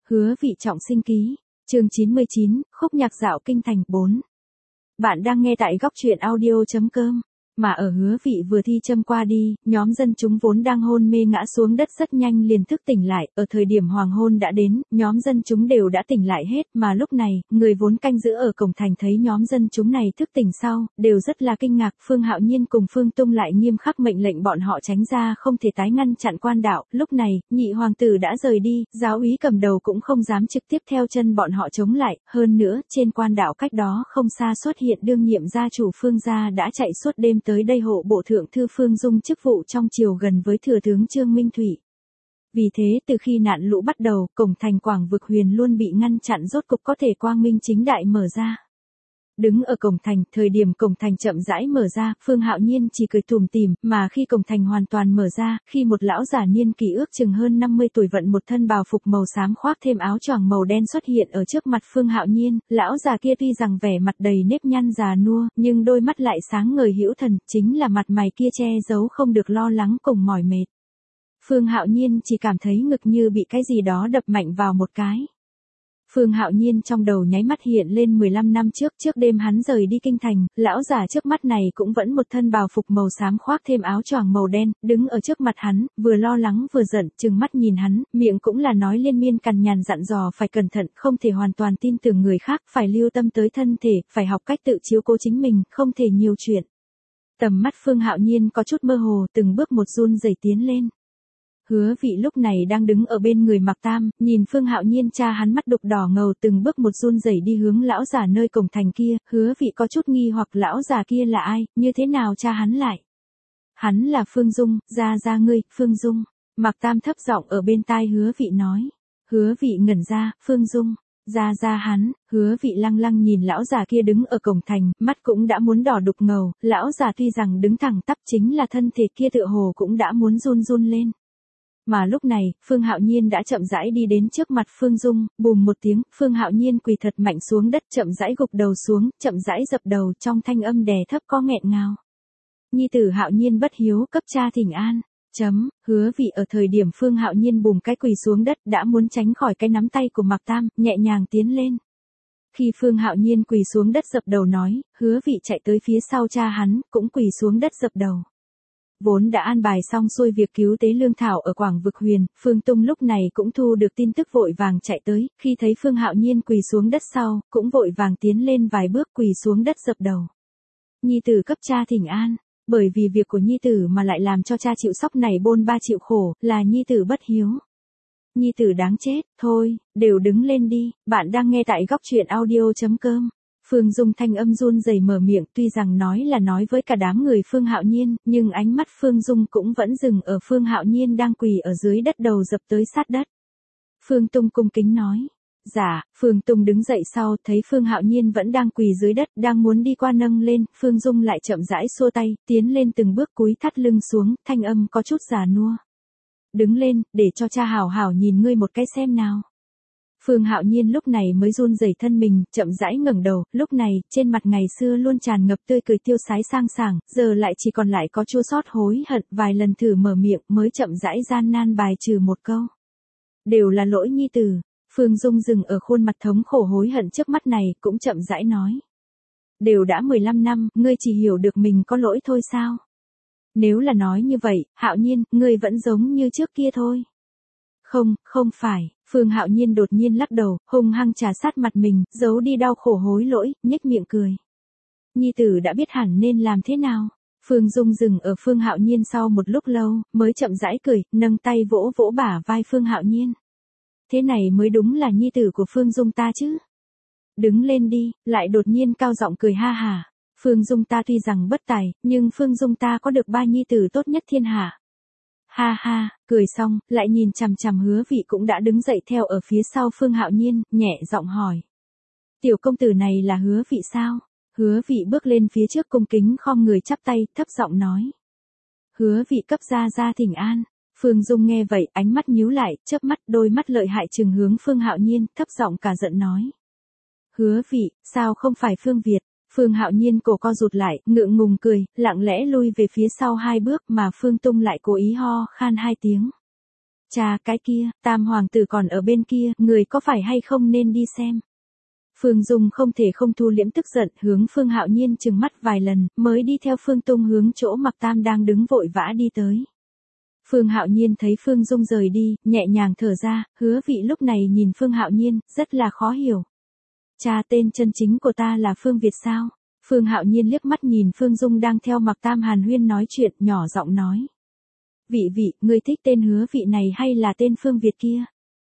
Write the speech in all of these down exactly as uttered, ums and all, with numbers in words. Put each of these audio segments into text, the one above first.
Hứa Vị trọng sinh ký, chương chín mươi chín, khúc nhạc dạo kinh thành bốn. Bạn đang nghe tại góc truyện audio chấm com. Mà ở Hứa Vị vừa thi châm qua đi, nhóm dân chúng vốn đang hôn mê ngã xuống đất rất nhanh liền thức tỉnh lại, ở thời điểm hoàng hôn đã đến, nhóm dân chúng đều đã tỉnh lại hết, mà lúc này, người vốn canh giữ ở cổng thành thấy nhóm dân chúng này thức tỉnh sau, đều rất là kinh ngạc. Phương Hạo Nhiên cùng Phương Tung lại nghiêm khắc mệnh lệnh bọn họ tránh ra không thể tái ngăn chặn quan đạo. Lúc này, nhị hoàng tử đã rời đi, giáo úy cầm đầu cũng không dám trực tiếp theo chân bọn họ chống lại, hơn nữa, trên quan đạo cách đó không xa xuất hiện đương nhiệm gia chủ Phương gia đã chạy suốt đêm tới đây hộ bộ thượng thư Phương Dung chức vụ trong triều gần với thừa tướng Trương Minh Thủy. Vì thế từ khi nạn lũ bắt đầu, cổng thành Quảng Vực Huyền luôn bị ngăn chặn rốt cục có thể quang minh chính đại mở ra. Đứng ở cổng thành, thời điểm cổng thành chậm rãi mở ra, Phương Hạo Nhiên chỉ cười tủm tỉm, mà khi cổng thành hoàn toàn mở ra, khi một lão giả niên kỷ ước chừng hơn năm mươi tuổi vận một thân bào phục màu xám khoác thêm áo choàng màu đen xuất hiện ở trước mặt Phương Hạo Nhiên, lão già kia tuy rằng vẻ mặt đầy nếp nhăn già nua, nhưng đôi mắt lại sáng ngời hữu thần, chính là mặt mày kia che giấu không được lo lắng cùng mỏi mệt. Phương Hạo Nhiên chỉ cảm thấy ngực như bị cái gì đó đập mạnh vào một cái. Phương Hạo Nhiên trong đầu nháy mắt hiện lên mười lăm năm trước, trước đêm hắn rời đi kinh thành, lão giả trước mắt này cũng vẫn một thân bào phục màu xám khoác thêm áo choàng màu đen, đứng ở trước mặt hắn, vừa lo lắng vừa giận, trừng mắt nhìn hắn, miệng cũng là nói liên miên cằn nhằn dặn dò phải cẩn thận, không thể hoàn toàn tin tưởng người khác, phải lưu tâm tới thân thể, phải học cách tự chiếu cố chính mình, không thể nhiều chuyện. Tầm mắt Phương Hạo Nhiên có chút mơ hồ, từng bước một run rẩy tiến lên. Hứa Vị lúc này đang đứng ở bên người Mạc Tam, nhìn Phương Hạo Nhiên cha hắn mắt đục đỏ ngầu từng bước một run rẩy đi hướng lão già nơi cổng thành kia, Hứa Vị có chút nghi hoặc lão già kia là ai, như thế nào cha hắn lại. Hắn là Phương Dung, gia gia ngươi, Phương Dung. Mạc Tam thấp giọng ở bên tai Hứa Vị nói. Hứa Vị ngẩn ra, Phương Dung, gia gia hắn. Hứa Vị lăng lăng nhìn lão già kia đứng ở cổng thành, mắt cũng đã muốn đỏ đục ngầu, lão già tuy rằng đứng thẳng tắp chính là thân thể kia tựa hồ cũng đã muốn run run lên. Mà lúc này, Phương Hạo Nhiên đã chậm rãi đi đến trước mặt Phương Dung, bùm một tiếng, Phương Hạo Nhiên quỳ thật mạnh xuống đất, chậm rãi gục đầu xuống, chậm rãi dập đầu, trong thanh âm đè thấp có nghẹn ngào. Nhi tử Hạo Nhiên bất hiếu, cấp cha thỉnh an. Chấm, Hứa Vị ở thời điểm Phương Hạo Nhiên bùm cái quỳ xuống đất đã muốn tránh khỏi cái nắm tay của Mạc Tam, nhẹ nhàng tiến lên. Khi Phương Hạo Nhiên quỳ xuống đất dập đầu nói, Hứa Vị chạy tới phía sau cha hắn, cũng quỳ xuống đất dập đầu. Vốn đã an bài xong xuôi việc cứu tế lương thảo ở Quảng Vực Huyền, Phương Tung lúc này cũng thu được tin tức vội vàng chạy tới, khi thấy Phương Hạo Nhiên quỳ xuống đất sau, cũng vội vàng tiến lên vài bước quỳ xuống đất dập đầu. Nhi tử cấp cha thỉnh an, bởi vì việc của nhi tử mà lại làm cho cha chịu sóc này bôn ba chịu khổ, là nhi tử bất hiếu. Nhi tử đáng chết, thôi, đều đứng lên đi, bạn đang nghe tại góc truyện audio chấm com. Phương Dung thanh âm run rẩy mở miệng, tuy rằng nói là nói với cả đám người Phương Hạo Nhiên, nhưng ánh mắt Phương Dung cũng vẫn dừng ở Phương Hạo Nhiên đang quỳ ở dưới đất đầu dập tới sát đất. Phương Tung cung kính nói. Dạ, Phương Tung đứng dậy sau, thấy Phương Hạo Nhiên vẫn đang quỳ dưới đất, đang muốn đi qua nâng lên, Phương Dung lại chậm rãi xua tay, tiến lên từng bước cúi thắt lưng xuống, thanh âm có chút già nua. Đứng lên, để cho cha hảo hảo nhìn ngươi một cái xem nào. Phương Hạo Nhiên lúc này mới run rẩy thân mình, chậm rãi ngẩng đầu, lúc này, trên mặt ngày xưa luôn tràn ngập tươi cười tiêu sái sang sảng, giờ lại chỉ còn lại có chua xót hối hận, vài lần thử mở miệng mới chậm rãi gian nan bài trừ một câu. Đều là lỗi nhi tử. Phương Dung dừng ở khuôn mặt thống khổ hối hận trước mắt này, cũng chậm rãi nói. Đều đã mười lăm năm, ngươi chỉ hiểu được mình có lỗi thôi sao? Nếu là nói như vậy, Hạo Nhiên, ngươi vẫn giống như trước kia thôi. Không, không phải, Phương Hạo Nhiên đột nhiên lắc đầu, hung hăng trà sát mặt mình, giấu đi đau khổ hối lỗi, nhếch miệng cười. Nhi tử đã biết hẳn nên làm thế nào. Phương Dung dừng ở Phương Hạo Nhiên sau một lúc lâu, mới chậm rãi cười, nâng tay vỗ vỗ bả vai Phương Hạo Nhiên. Thế này mới đúng là nhi tử của Phương Dung ta chứ. Đứng lên đi, lại đột nhiên cao giọng cười ha hà. Phương Dung ta tuy rằng bất tài, nhưng Phương Dung ta có được ba nhi tử tốt nhất thiên hạ. Ha ha, cười xong, lại nhìn chằm chằm Hứa Vị cũng đã đứng dậy theo ở phía sau Phương Hạo Nhiên, nhẹ giọng hỏi. Tiểu công tử này là Hứa Vị sao? Hứa Vị bước lên phía trước cung kính khom người chắp tay, thấp giọng nói. Hứa Vị cấp gia gia thỉnh an. Phương Dung nghe vậy, ánh mắt nhíu lại, chớp mắt, đôi mắt lợi hại trừng hướng Phương Hạo Nhiên, thấp giọng cả giận nói. Hứa Vị, sao không phải Phương Việt? Phương Hạo Nhiên cổ co rụt lại, ngượng ngùng cười, lặng lẽ lui về phía sau hai bước mà Phương Tung lại cố ý ho khan hai tiếng. Cha, cái kia, tam hoàng tử còn ở bên kia, người có phải hay không nên đi xem. Phương Dung không thể không thu liễm tức giận, hướng Phương Hạo Nhiên trừng mắt vài lần, mới đi theo Phương Tung hướng chỗ Mạc Tam đang đứng vội vã đi tới. Phương Hạo Nhiên thấy Phương Dung rời đi, nhẹ nhàng thở ra, Hứa Vị lúc này nhìn Phương Hạo Nhiên, rất là khó hiểu. Cha, tên chân chính của ta là Phương Việt sao? Phương Hạo Nhiên liếc mắt nhìn Phương Dung đang theo Mạc Tam hàn huyên nói chuyện, nhỏ giọng nói. Vị vị, ngươi thích tên Hứa Vị này hay là tên Phương Việt kia?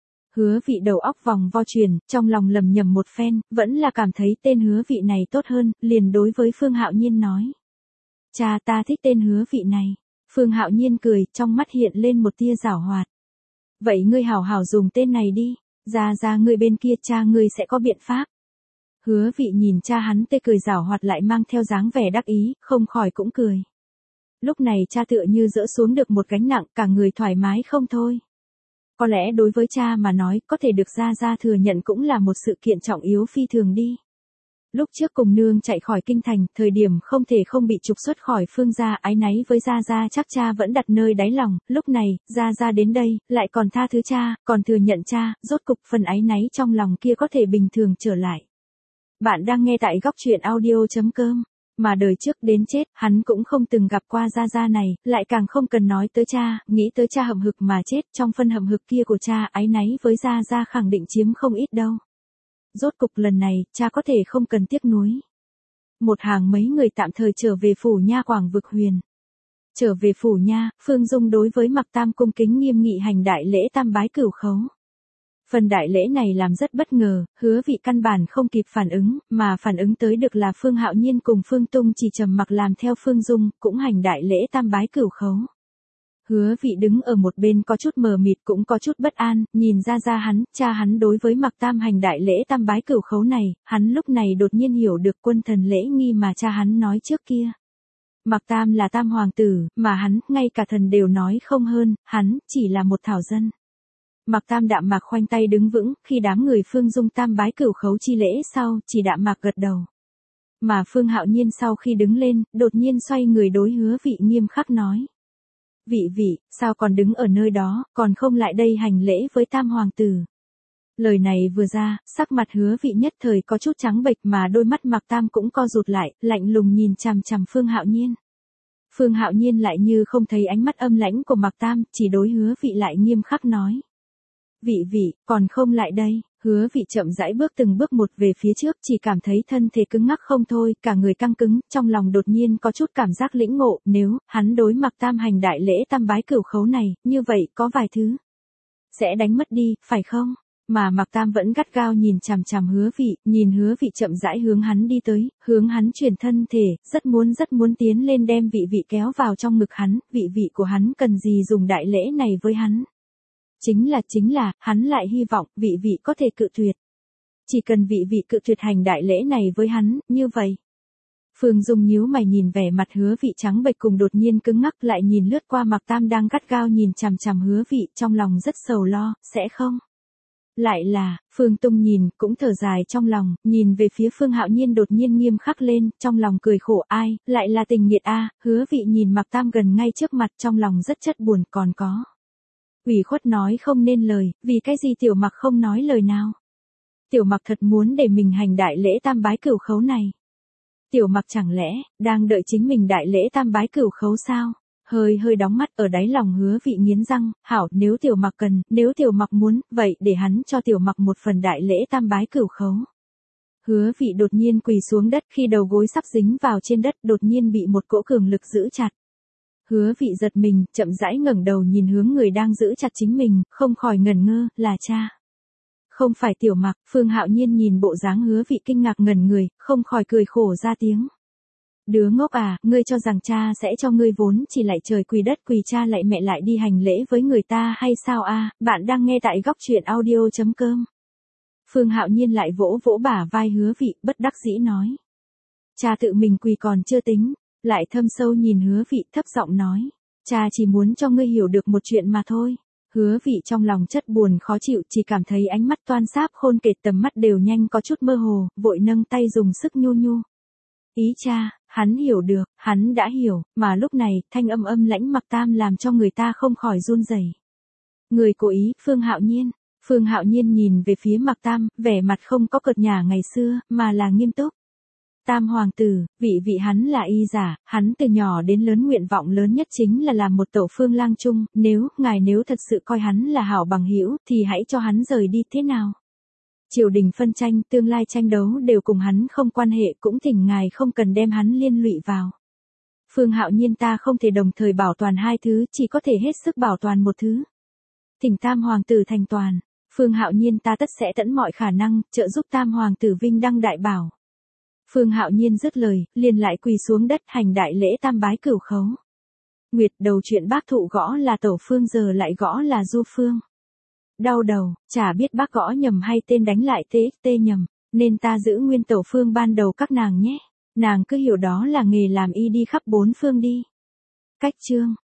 Hứa Vị đầu óc vòng vo chuyển, trong lòng lầm nhầm một phen, vẫn là cảm thấy tên Hứa Vị này tốt hơn, liền đối với Phương Hạo Nhiên nói. Cha, ta thích tên Hứa Vị này. Phương Hạo Nhiên cười, trong mắt hiện lên một tia giảo hoạt. Vậy ngươi hảo hảo dùng tên này đi, ra ra ngươi bên kia cha ngươi sẽ có biện pháp. Hứa Vị nhìn cha hắn tê cười giảo hoạt lại mang theo dáng vẻ đắc ý, không khỏi cũng cười. Lúc này cha tựa như dỡ xuống được một gánh nặng, cả người thoải mái không thôi. Có lẽ đối với cha mà nói, có thể được ra ra thừa nhận cũng là một sự kiện trọng yếu phi thường đi. Lúc trước cùng nương chạy khỏi kinh thành, thời điểm không thể không bị trục xuất khỏi Phương gia, áy náy với gia gia chắc cha vẫn đặt nơi đáy lòng, lúc này, gia gia đến đây, lại còn tha thứ cha, còn thừa nhận cha, rốt cục phần áy náy trong lòng kia có thể bình thường trở lại. Bạn đang nghe tại góc truyện audio chấm com. Mà đời trước đến chết, hắn cũng không từng gặp qua gia gia này, lại càng không cần nói tới cha, nghĩ tới cha hậm hực mà chết, trong phân hậm hực kia của cha, áy náy với gia gia khẳng định chiếm không ít đâu. Rốt cục lần này, cha có thể không cần tiếc nuối. Một hàng mấy người tạm thời trở về phủ nha Quảng Vực Huyền. Trở về phủ nha, Phương Dung đối với Mạc Tam cung kính nghiêm nghị hành đại lễ tam bái cửu khấu. Phần đại lễ này làm rất bất ngờ, Hứa Vị căn bản không kịp phản ứng, mà phản ứng tới được là Phương Hạo Nhiên cùng Phương Tung chỉ trầm mặc làm theo Phương Dung, cũng hành đại lễ tam bái cửu khấu. Hứa Vị đứng ở một bên có chút mờ mịt cũng có chút bất an, nhìn ra ra hắn, cha hắn đối với Mạc Tam hành đại lễ tam bái cửu khấu này, hắn lúc này đột nhiên hiểu được quân thần lễ nghi mà cha hắn nói trước kia. Mạc Tam là tam hoàng tử, mà hắn, ngay cả thần đều nói không hơn, hắn, chỉ là một thảo dân. Mạc Tam đạm mạc khoanh tay đứng vững, khi đám người Phương Dung tam bái cửu khấu chi lễ sau, chỉ đạm mạc gật đầu. Mà Phương Hạo Nhiên sau khi đứng lên, đột nhiên xoay người đối Hứa Vị nghiêm khắc nói. Vị vị, sao còn đứng ở nơi đó, còn không lại đây hành lễ với tam hoàng tử. Lời này vừa ra, sắc mặt Hứa Vị nhất thời có chút trắng bệch mà đôi mắt Mạc Tam cũng co rụt lại, lạnh lùng nhìn chằm chằm Phương Hạo Nhiên. Phương Hạo Nhiên lại như không thấy ánh mắt âm lãnh của Mạc Tam, chỉ đối Hứa Vị lại nghiêm khắc nói. Vị vị, còn không lại đây. Hứa Vị chậm rãi bước từng bước một về phía trước, chỉ cảm thấy thân thể cứng ngắc không thôi, cả người căng cứng, trong lòng đột nhiên có chút cảm giác lĩnh ngộ, nếu hắn đối Mạc Tam hành đại lễ tam bái cửu khấu này, như vậy có vài thứ sẽ đánh mất đi, phải không? Mà Mạc Tam vẫn gắt gao nhìn chằm chằm Hứa Vị, nhìn Hứa Vị chậm rãi hướng hắn đi tới, hướng hắn chuyển thân thể, rất muốn rất muốn tiến lên đem Vị Vị kéo vào trong ngực hắn, vị vị của hắn cần gì dùng đại lễ này với hắn. Chính là chính là, hắn lại hy vọng, vị vị có thể cự tuyệt. Chỉ cần vị vị cự tuyệt hành đại lễ này với hắn, như vậy. Phương Dung nhíu mày nhìn vẻ mặt Hứa Vị trắng bệch cùng đột nhiên cứng ngắc lại nhìn lướt qua Mạc Tam đang gắt gao nhìn chằm chằm Hứa Vị, trong lòng rất sầu lo, sẽ không? Lại là, Phương Tung nhìn, cũng thở dài trong lòng, nhìn về phía Phương Hạo Nhiên đột nhiên nghiêm khắc lên, trong lòng cười khổ ai, lại là tình nghiệt a. Hứa Vị nhìn Mạc Tam gần ngay trước mặt trong lòng rất chất buồn còn có. Ủy khuất nói không nên lời, vì cái gì Tiểu Mặc không nói lời nào. Tiểu Mặc thật muốn để mình hành đại lễ tam bái cửu khấu này. Tiểu Mặc chẳng lẽ, đang đợi chính mình đại lễ tam bái cửu khấu sao? Hơi hơi đóng mắt ở đáy lòng Hứa Vị nghiến răng, hảo, nếu Tiểu Mặc cần, nếu Tiểu Mặc muốn, vậy để hắn cho Tiểu Mặc một phần đại lễ tam bái cửu khấu. Hứa Vị đột nhiên quỳ xuống đất khi đầu gối sắp dính vào trên đất đột nhiên bị một cỗ cường lực giữ chặt. Hứa Vị giật mình, chậm rãi ngẩng đầu nhìn hướng người đang giữ chặt chính mình, không khỏi ngẩn ngơ, là cha. Không phải Tiểu Mặc. Phương Hạo Nhiên nhìn bộ dáng Hứa Vị kinh ngạc ngẩn người, không khỏi cười khổ ra tiếng. Đứa ngốc à, ngươi cho rằng cha sẽ cho ngươi vốn chỉ lại trời quỳ đất quỳ cha lại mẹ lại đi hành lễ với người ta hay sao a? Bạn đang nghe tại góc truyện audio chấm com. Phương Hạo Nhiên lại vỗ vỗ bả vai Hứa Vị, bất đắc dĩ nói. Cha tự mình quỳ còn chưa tính. Lại thâm sâu nhìn Hứa Vị thấp giọng nói. Cha chỉ muốn cho ngươi hiểu được một chuyện mà thôi. Hứa Vị trong lòng chất buồn khó chịu chỉ cảm thấy ánh mắt toan sáp khôn kệt tầm mắt đều nhanh có chút mơ hồ, vội nâng tay dùng sức nhu nhu. Ý cha, hắn hiểu được, hắn đã hiểu, mà lúc này thanh âm âm lãnh Mạc Tam làm cho người ta không khỏi run rẩy. Người cố ý, Phương Hạo Nhiên. Phương Hạo Nhiên nhìn về phía Mạc Tam, vẻ mặt không có cợt nhả ngày xưa, mà là nghiêm túc. Tam hoàng tử, vị vị hắn là y giả, hắn từ nhỏ đến lớn nguyện vọng lớn nhất chính là làm một tổ phương lang trung, nếu, ngài nếu thật sự coi hắn là hảo bằng hữu, thì hãy cho hắn rời đi thế nào. Triều đình phân tranh, tương lai tranh đấu đều cùng hắn không quan hệ, cũng thỉnh ngài không cần đem hắn liên lụy vào. Phương Hạo Nhiên, ta không thể đồng thời bảo toàn hai thứ, chỉ có thể hết sức bảo toàn một thứ. Thỉnh Tam hoàng tử thành toàn. Phương Hạo Nhiên, ta tất sẽ tận mọi khả năng, trợ giúp Tam hoàng tử vinh đăng đại bảo. Phương Hạo Nhiên dứt lời, liền lại quỳ xuống đất hành đại lễ tam bái cửu khấu. Nguyệt, đầu chuyện bác thụ gõ là Tẩu Phương, giờ lại gõ là Du Phương. Đau đầu, chả biết bác gõ nhầm hay tên đánh lại tê tê nhầm, nên ta giữ nguyên Tẩu Phương ban đầu các nàng nhé. Nàng cứ hiểu đó là nghề làm y đi khắp bốn phương đi. Cách chương